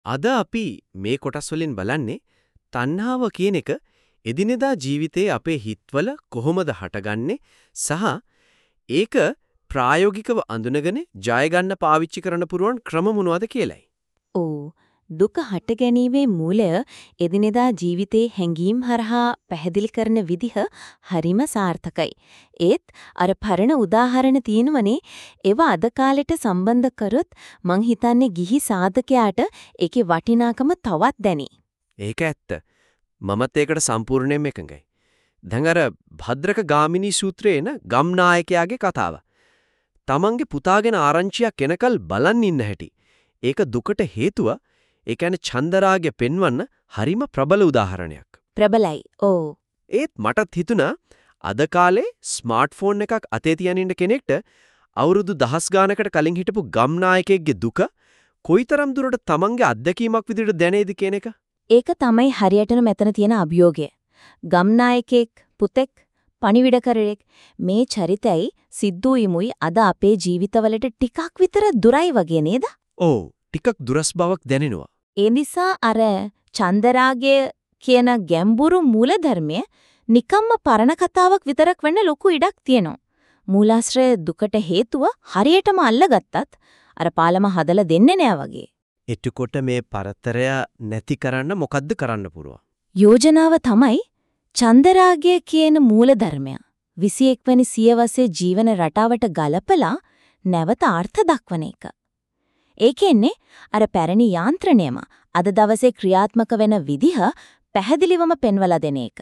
අද අපි මේ කොටස් වලින් බලන්නේ තණ්හාව කියන එක එදිනෙදා ජීවිතයේ අපේ හිතවල කොහොමද හටගන්නේ සහ ඒක ප්‍රායෝගිකව අඳුනගෙන ජය ගන්න පාවිච්චි කරන්න පුරුවන් ක්‍රම මොනවද කියලයි. ඕ දුක හට ගැනීමේ මූලය එදිනෙදා ජීවිතේ හැඟීම් හරහා පැහැදිලි කරන විදිහ හරිම සාර්ථකයි. ඒත් අර පරණ උදාහරණ තියෙනවනේ ඒවා අද කාලෙට සම්බන්ධ කරොත් මං හිතන්නේ ගිහි සාධකයාට ඒකේ වටිනාකම තවත් දැනේ. ඒක ඇත්ත. මමත් ඒකට සම්පූර්ණයෙන්ම එකඟයි. දැන් අර භද්‍රක ගාමිනී සූත්‍රයේ එන ගම්නායකයාගේ කතාව. තමන්ගේ පුතාගෙන ආරංචියක් එනකල් බලන් ඉන්න හැටි. ඒක දුකට හේතුව ඒ කියන්නේ චන්දරාගය පෙන්වන්න හරිම ප්‍රබල උදාහරණයක්. ප්‍රබලයි. ඕ. ඒත් මටත් හිතුණා අද කාලේ ස්මාර්ට්ෆෝන් එකක් අතේ තියන ඉන්න කෙනෙක්ට අවුරුදු දහස් ගානකට කලින් හිටපු ගම්නායකයෙක්ගේ දුක කොයිතරම් දුරට තමන්ගේ අත්දැකීමක් විදිහට දැනේද කියන එක. ඒක තමයි හරියටම මෙතන තියෙන අභියෝගය. ගම්නායකෙක්, පුතෙක්, පණිවිඩකරයෙක් මේ චරිතයයි සිද්ධුයිමුයි අද අපේ ජීවිතවලට ටිකක් විතර දුරයි වගේ නේද? ඔව් ටිකක් දුරස් බවක් දැනෙනවා. ඒ නිසා අර චන්දරාගය කියන ගැඹුරු මූලධර්මය නිකම්ම පරණ කතාවක් විතරක් වෙන්න ලොකු ඉඩක් තියෙනවා. මූලාශ්‍රය දුකට හේතුව හරියටම අල්ලගත්තත් අර පාලම හදලා දෙන්නේ නෑ වගේ. එතකොට මේ පරතරය නැති කරන්න මොකද්ද කරන්න පුළුවන්? යෝජනාව තමයි චන්දරාගය කියන මූලධර්මය 21 වෙනි සියවසේ ජීවන රටාවට ගලපලා නැවත අර්ථ දක්වන එක. ඒ කියන්නේ අර පැරණි යාන්ත්‍රණයම අද දවසේ ක්‍රියාත්මක වෙන විදිහ පැහැදිලිවම පෙන්වලා දෙන එක.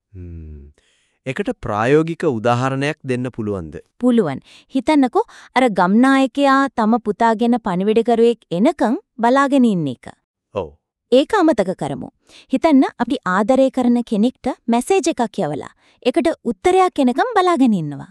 ඒකට ප්‍රායෝගික උදාහරණයක් දෙන්න පුළුවන්ද? පුළුවන්. හිතන්නකෝ අර ගම්නායකයා තම පුතාගෙන පණිවිඩකරුවෙක් එනකන් බලාගෙන ඉන්න එක. ඔව්. ඒක අමතක කරමු. හිතන්න අපි ආදරය කරන කෙනෙක්ට මැසේජ් එකක් යවලා ඒකට උත්තරයක් එනකම් බලාගෙන ඉන්නවා.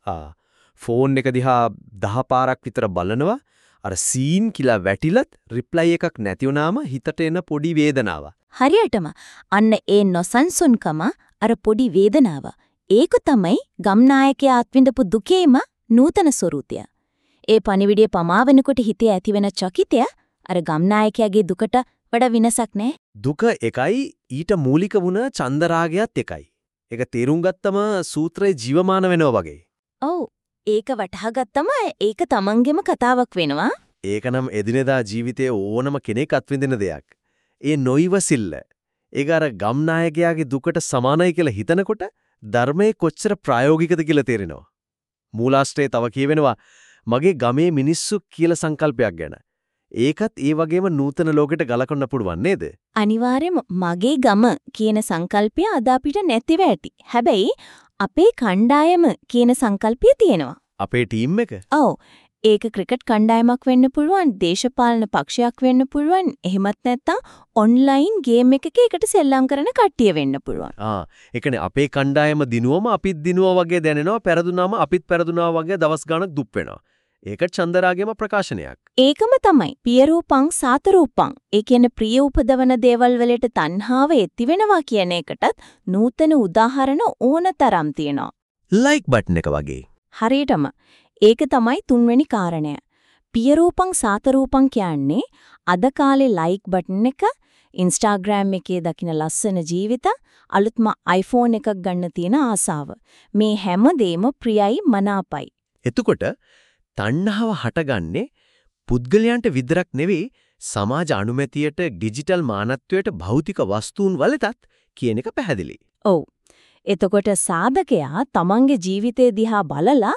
ෆෝන් එක දිහා 10 පාරක් විතර බලනවා. අර සීන් කියලා වැටිලත් රිප්ලයි එකක් නැති වුනාම හිතට එන පොඩි වේදනාවක්. හරියටම අන්න ඒ නොසන්සුන්කම අර පොඩි වේදනාව. ඒක තමයි ගම්නායකයා අත්විඳපු දුකේම නූතන ස්වරූපය. ඒ පණිවිඩය පමාවෙනකොට හිතේ ඇතිවෙන චකිතය අර ගම්නායකයාගේ දුකට වඩා වෙනසක් නෑ. දුක එකයි ඊට මූලික වුණ චන්දරාගයත් එකයි. ඒක තේරුම් ගත්තම සූත්‍රයේ ජීවමාන වෙනවා වගේ. ඔව්. ඒක වටහා ගත්තම ඒක තමන්ගේම කතාවක් වෙනවා. ඒක නම් එදිනෙදා ජීවිතයේ ඕනම කෙනෙක් අත්විඳින දෙයක්. ඒ නොයිවසිල්ල. ඒක අර ගම්නායකයාගේ දුකට සමානයි කියලා හිතනකොට ධර්මයේ කොච්චර ප්‍රායෝගිකද කියලා තේරෙනවා. මූලාශ්‍රයේ තව කියවෙනවා මගේ ගමේ මිනිස්සු කියලා සංකල්පයක් ගැන. ඒකත් ඒ වගේම නූතන ලෝකෙට ගලකන්න පුළුවන් නේද? අනිවාර්යයෙන්ම මගේ ගම කියන සංකල්පය අද අපිට නැතිව ඇති. හැබැයි අපේ කණ්ඩායම කියන සංකල්පය තියෙනවා. අපේ ටීම් එක? ඔව්. ඒක ක්‍රිකට් කණ්ඩායමක් වෙන්න පුළුවන්, දේශපාලන පක්ෂයක් වෙන්න පුළුවන්, එහෙමත් නැත්නම් ඔන්ලයින් ගේම් එකක එකට සෙල්ලම් කරන කට්ටිය වෙන්න පුළුවන්. ඒ කියන්නේ අපේ කණ්ඩායම දිනුවම අපිත් දිනුවා වගේ දැනෙනවා, පෙරදුනාම අපිත් පෙරදුනා වගේ දවස් ගාණක් දුක් වෙනවා. ඒක චන්දරාගයම ප්‍රකාශනයක්. ඒකම තමයි පියරූපං සාතරූපං. ඒ කියන්නේ ප්‍රිය උපදවන දේවල් වලට තණ්හාව ඇති වෙනවා කියන එකටත් නූතන උදාහරණ ඕනතරම් තියෙනවා. ලයික් බටන් එක වගේ. හරියටම. ඒක තමයි තුන්වෙනි කාරණය. පියරූපං සාතරූපං කියන්නේ අද කාලේ ලයික් බටන් එක, Instagram එකේ දකින ලස්සන ජීවිත, අලුත්ම iPhone එකක් ගන්න තියෙන ආසාව. මේ හැම දෙයක්ම ප්‍රියයි මනාපයි. එතකොට තණ්හාව හටගන්නේ පුද්ගලයන්ට විතරක් නෙවෙයි සමාජ අනුමැතියට ඩිජිටල් මානත්වයට භෞතික වස්තුන් වලටත් කියන එක පැහැදිලි. ඔව්. එතකොට සාධකයා තමන්ගේ ජීවිතය දිහා බලලා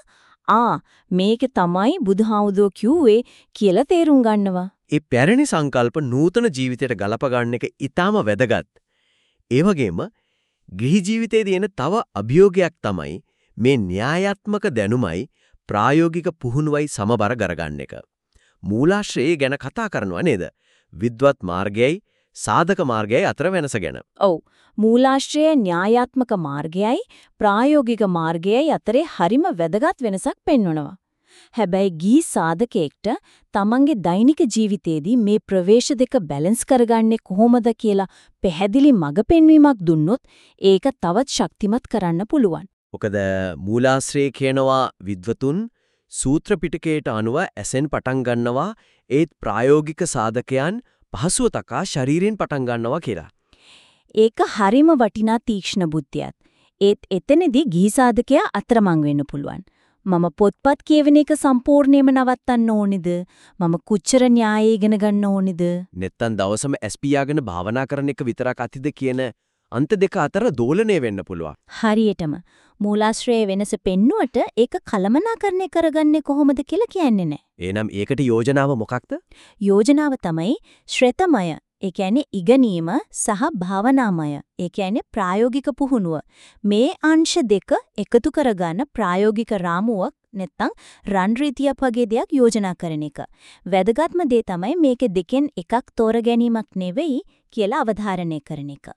මේක තමයි බුදුහාමුදුරුවෝ කිව්වේ කියලා තේරුම් ගන්නවා. ඒ පැරණි සංකල්ප නූතන ජීවිතයට ගලප ගන්න එක ඊටාම වැදගත්. ඒ වගේම ගිහි ජීවිතයේදී එන තව අභියෝගයක් තමයි මේ න්‍යායාත්මක දැනුමයි ප්‍රායෝගික පුහුණුවයි සමබර කරගන්න එක. මූලාශ්‍රයේ ගැන කතා කරනවා නේද? විද්වත් මාර්ගයයි සාධක මාර්ගයයි අතර වෙනස ගැන. ඔව්. මූලාශ්‍රයේ න්‍යායාත්මක මාර්ගයයි ප්‍රායෝගික මාර්ගයයි අතරේ හරිම වැදගත් වෙනසක් පෙන්වනවා. හැබැයි ගිහි සාධකයෙක්ට තමන්ගේ දෛනික ජීවිතයේදී මේ ප්‍රවේශ දෙක බැලන්ස් කරගන්නේ කොහොමද කියලා පැහැදිලි මඟ පෙන්වීමක් දුන්නොත් ඒක තවත් ශක්තිමත් කරන්න පුළුවන්. මොකද මූලාශ්‍රයේ කියනවා විද්වතුන් සූත්‍ර පිටකයට අනුව ඇසෙන් පටන් ගන්නවා ඒත් ප්‍රායෝගික සාධකයන් පහසුව තකා ශරීරයෙන් පටන් ගන්නවා කියලා. ඒක හරිම වටිනා තීක්ෂණ බුද්ධියක්. ඒත් එතනදී ගිහි සාධකයා අතරමං වෙන්න පුළුවන්. මම පොත්පත් කියවන එක සම්පූර්ණයෙන්ම නවත්තන්න ඕනේද? මම කුච්චර න්‍යාය ඉගෙන ගන්න ඕනේද? නැත්තම් දවසම SP භාවනා කරන එක විතරක් අතිද කියන අන්ත දෙක අතර දෝලණය වෙන්න පුළුවන්. හරියටම මූලාශ්‍රයේ වෙනස පෙන්නුවට ඒක කලමනාකරණය කරගන්නේ කොහොමද කියලා කියන්නේ නැහැ. එහෙනම් ඒකට යෝජනාව මොකක්ද? යෝජනාව තමයි ශ්‍රේතමය. ඒ කියන්නේ ඉගෙනීම සහ භාවනාමය. ඒ කියන්නේ ප්‍රායෝගික පුහුණුව. මේ අංශ දෙක එකතු කරගන්න ප්‍රායෝගික රාමුවක් නැත්තම් රන් රීතියක් වගේ දෙයක් යෝජනා කරන එක. වැදගත්ම දේ තමයි මේක දෙකෙන් එකක් තෝර ගැනීමක් නෙවෙයි කියලා අවධාරණය කරන එක.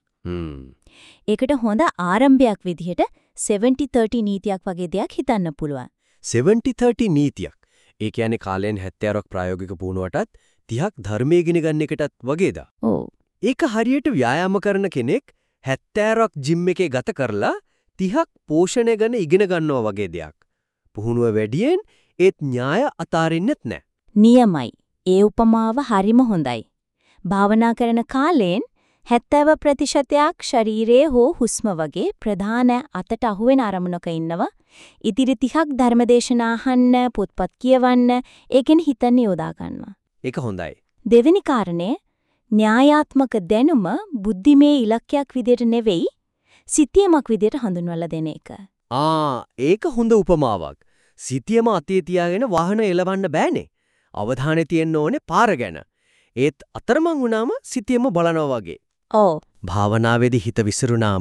ඒකට හොඳ ආරම්භයක් විදිහට 70-30 නීතියක් වගේ දෙයක් හිතන්න පුළුවන්. 70-30 නීතියක්. ඒ කියන්නේ කාලෙන් 70ක් ප්‍රායෝගික පුහුණුවටත් 30ක් ධර්මයේ ඉගෙන ගන්න එකටත් වගේද? ඔව්. ඒක හරියට ව්‍යායාම කරන කෙනෙක් 70ක් ජිම් එකේ ගත කරලා 30ක් පෝෂණය ගැන ඉගෙන ගන්නවා වගේ දෙයක්. පුහුණුව වැඩියෙන් ඒත් න්‍යාය අතාරින්නෙත් නැහැ. නියමයි. ඒ උපමාව හරිම හොඳයි. භාවනා කරන කාලෙන් 70% ශරීරයේ හෝ හුස්ම වගේ ප්‍රධාන අතට අහුවෙන අරමුණක ඉන්නවා. ඉතිරි 30ක් ධර්මදේශනා අහන්න, පොත්පත් කියවන්න, ඒකෙන් හිතන්න යොදා ගන්නවා. ඒක හොඳයි. දෙවෙනි කාරණය න්‍යායාත්මක දැනුම බුද්ධිමේ ඉලක්කයක් විදිහට නෙවෙයි සිතියමක් විදිහට හඳුන්වලා දෙන එක. ඒක හොඳ උපමාවක්. සිතියම අතේ තියාගෙන වාහන එලවන්න බෑනේ. අවධානය තියෙන්න ඕනේ පාර ගැන. ඒත් අතරමං වුණාම සිතියම බලනවා වගේ. ඔව්. භාවනාවේදී හිත විසිරුණාම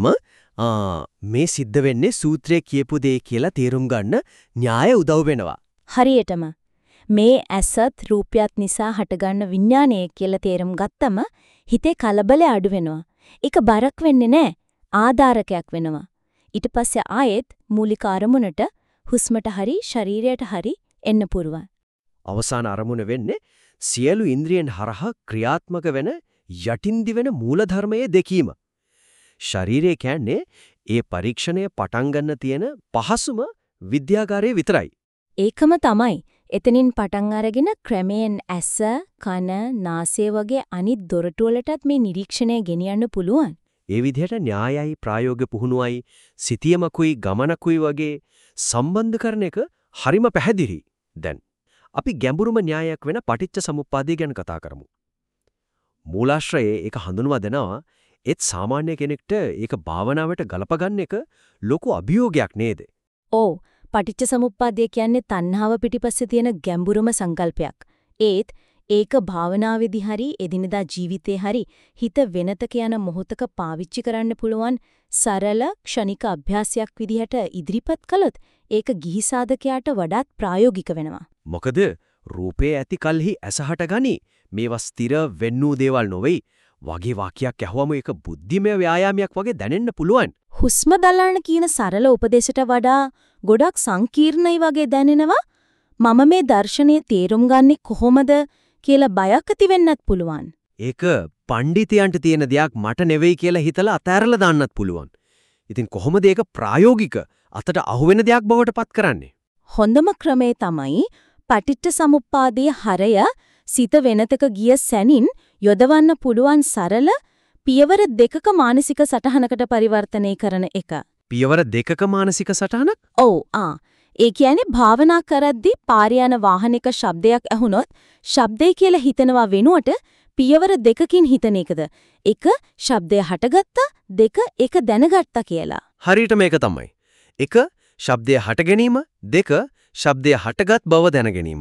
මේ සිද්ධ වෙන්නේ සූත්‍රයේ කියපු දේ කියලා තේරුම් ගන්න න්‍යාය උදව් වෙනවා. හරියටම මේ ඇසත් රූපයත් නිසා හටගන්න විඥානය කියලා තේරුම් ගත්තම හිතේ කලබලය අඩු වෙනවා. ඒක බරක් වෙන්නේ නැහැ. ආධාරකයක් වෙනවා. ඊට පස්සේ ආයෙත් මූලික අරමුණට හුස්මට හරි ශරීරයට හරි එන්න පුරුවන්. අවසාන අරමුණ වෙන්නේ සියලු ඉන්ද්‍රියන් හරහා ක්‍රියාත්මක වෙන යටින් දිවෙන මූලධර්මයේ දෙකීම. ශරීරය කියන්නේ ඒ පරීක්ෂණය පටන් ගන්න තියෙන පහසුම විද්‍යාගාරය විතරයි. ඒකම තමයි. එතනින් පටන් අරගෙන ක්‍රමයෙන් ඇස, කන, නාසය වගේ අනිත් දොරටු වලටත් මේ නිරීක්ෂණය ගෙනියන්න පුළුවන්. ඒ විදිහට න්‍යායයි ප්‍රායෝගික පුහුණුවයි සිතියමකුයි ගමනකුයි වගේ සම්බන්ධ කරන එක හරිම පැහැදිලි. දැන් අපි ගැඹුරුම න්‍යායක් වෙන පටිච්ච සමුප්පාදය ගැන කතා කරමු. මූලාශ්‍රයේ ඒක හඳුන්වා දෙනවා. ඒත් සාමාන්‍ය කෙනෙක්ට ඒක භාවනාවට ගලපගන්න එක ලොකු අභියෝගයක් නේද? ඔව්. පටිච්ච සමුප්පාදය කියන්නේ තණ්හාව පිටිපස්සේ තියෙන ගැඹුරුම සංකල්පයක්. ඒත් ඒක භාවනාවේදී හරි එදිනදා ජීවිතේ හරි හිත වෙනතක යන මොහොතක පාවිච්චි කරන්න පුළුවන් සරල ක්ෂණික අභ්‍යාසයක් විදිහට ඉදිරිපත් කළොත් ඒක ගිහි සාධකයාට වඩාත් ප්‍රායෝගික වෙනවා. මොකද රූපේ ඇති කල්හි ඇසහට ගනි මේවා ස්ථිර වෙන්නු දේවල් නොවේ. වගේ වාක්‍යයක් ඇහුවම ඒක බුද්ධිමය ව්‍යායාමයක් වගේ දැනෙන්න පුළුවන්. හුස්ම දලන්න කියන සරල උපදේශයට වඩා ගොඩක් සංකීර්ණයි වගේ දැනෙනවා. මම මේ දර්ශනය තේරුම් ගන්නේ කොහොමද කියලා බයක් ඇති වෙන්නත් පුළුවන්. ඒක පඬිතයන්ට තියෙන දෙයක් මට නෙවෙයි කියලා හිතලා අතෑරලා දාන්නත් පුළුවන්. ඉතින් කොහොමද ඒක ප්‍රායෝගික අතට අහුවෙන දෙයක් බවට පත් කරන්නේ? හොඳම ක්‍රමේ තමයි පටිච්ච සමුප්පාදයේ හරය සිත වෙනතක ගිය සැනින් යොදවන්න පුළුවන් සරල පියවර දෙකක මානසික සටහනකට පරිවර්තනය කරන එක. පියවර දෙකක මානසික සටහනක්? ඔව්. ඒ කියන්නේ භාවනා කරද්දී පාරේ යන වාහනයක ශබ්දයක් ඇහුනොත් ශබ්දය කියලා හිතනවා වෙනුවට පියවර දෙකකින් හිතන එකද. එක ශබ්දය හටගත්තා, දෙක ඒක දැනගත්තා කියලා. හරියට මේක තමයි. එක ශබ්දය හට ගැනීම, දෙක ශබ්දය හටගත් බව දැන ගැනීම.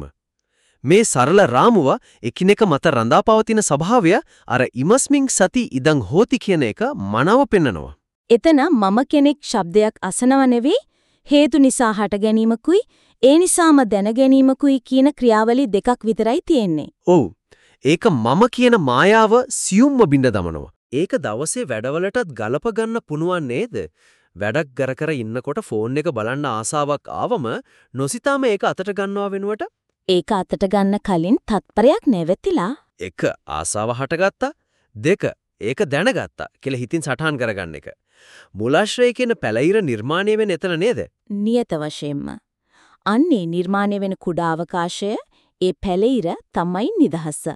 මේ සරල රාමුව එකිනෙක මත රඳාපවතින ස්වභාවය අර ඉමස්මින් සති ඉදං හෝති කියන එක මනව පෙන්නනවා. එතන මම කෙනෙක් ශබ්දයක් අසනව නෙවෙයි හේතු නිසා හට ගැනීමකුයි ඒ නිසාම දැන ගැනීමකුයි කියන ක්‍රියාවලි දෙකක් විතරයි තියෙන්නේ. ඔව්. ඒක මම කියන මායාව සියුම්ම බිඳ දමනවා. ඒක දවසේ වැඩවලටත් ගලප ගන්න පුණුවන් නේද? වැඩක් කර කර ඉන්නකොට ෆෝන් එක බලන්න ආසාවක් ආවම නොසිතාම ඒක අතට ගන්නවා වෙනුවට ඒක අතට ගන්න කලින් තත්පරයක් නැවතිලා එක ආසාව හටගත්තා, දෙක ඒක දැනගත්තා කියලා හිතින් සටහන් කරගන්න එක. මූලාශ්‍රය කියන පැලිර නිර්මාණය වෙන එතන නේද? නියත වශයෙන්ම. අන්නේ නිර්මාණය වෙන කුඩා අවකාශය ඒ පැලිර තමයි නිදහස.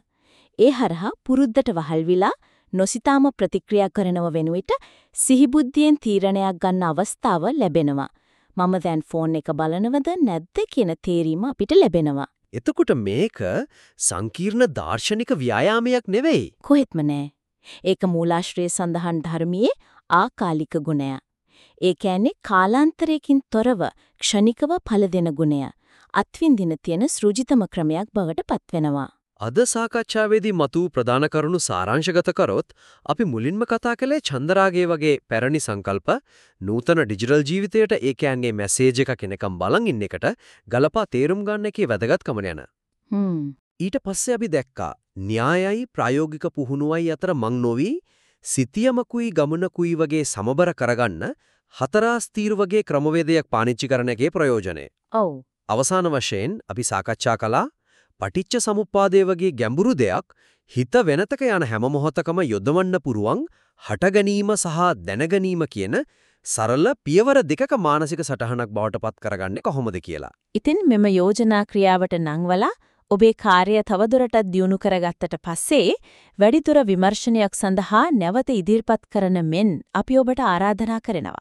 ඒ හරහා පුරුද්දට වහල් විලා නොසිතාම ප්‍රතික්‍රියා කරනව වෙනුවට සිහිබුද්ධියෙන් තීරණයක් ගන්න අවස්ථාව ලැබෙනවා. මම දැන් ෆෝන් එක බලනවද නැද්ද කියන තේරීම අපිට ලැබෙනවා. එතකොට මේක සංකීර්ණ දාර්ශනික ව්‍යායාමයක් නෙවෙයි. කොහෙත්ම නෑ. ඒක මූලාශ්‍රයේ සඳහන් ධර්මයේ ආකාලික ගුණය. ඒ කියන්නේ කාලාන්තරයකින් තොරව ක්ෂණිකව ඵල දෙන ගුණය. අත්විඳින තියෙන සෘජිතම ක්‍රමයක් බවට පත්වෙනවා. අද සාකච්ඡාවේදී මතු ප්‍රධාන කරුණු සාරාංශගත කරොත් අපි මුලින්ම කතා කළේ චන්දරාගේ වගේ පැරණි සංකල්ප නූතන ඩිජිටල් ජීවිතයට ඒකයන්ගේ මැසේජ් එක කෙනකම් බලන් ඉන්න එකට ගලපා තේරුම් ගන්න එකේ වැදගත්කම යන. ඊට පස්සේ අපි දැක්කා න්‍යායයි ප්‍රායෝගික පුහුණුවයි අතර මං නොවි සිතියමකුයි ගමනකුයි වගේ සමබර කරගන්න හතරාස් තීරු වගේ ක්‍රමවේදයක් පාවිච්චි කරන එකේ ප්‍රයෝජනය. ඔව්. අවසාන වශයෙන් අපි සාකච්ඡා කළා පටිච්ච සමුප්පාදයේ වගේ ගැඹුරු දෙයක් හිත වෙනතක යන හැම මොහොතකම යොදවන්න පුරුවන් හට ගැනීම සහ දැන ගැනීම කියන සරල පියවර දෙකක මානසික සටහනක් බවට පත් කරගන්නේ කොහොමද කියලා. ඉතින් මෙම යෝජනා ක්‍රියාවට නංවලා ඔබේ කාර්යය තවදුරටත් දියුණු කරගත්තට පස්සේ වැඩිදුර විමර්ශනයක් සඳහා නැවත ඉදිරිපත් කරන මෙන් අපි ඔබට ආරාධනා කරනවා.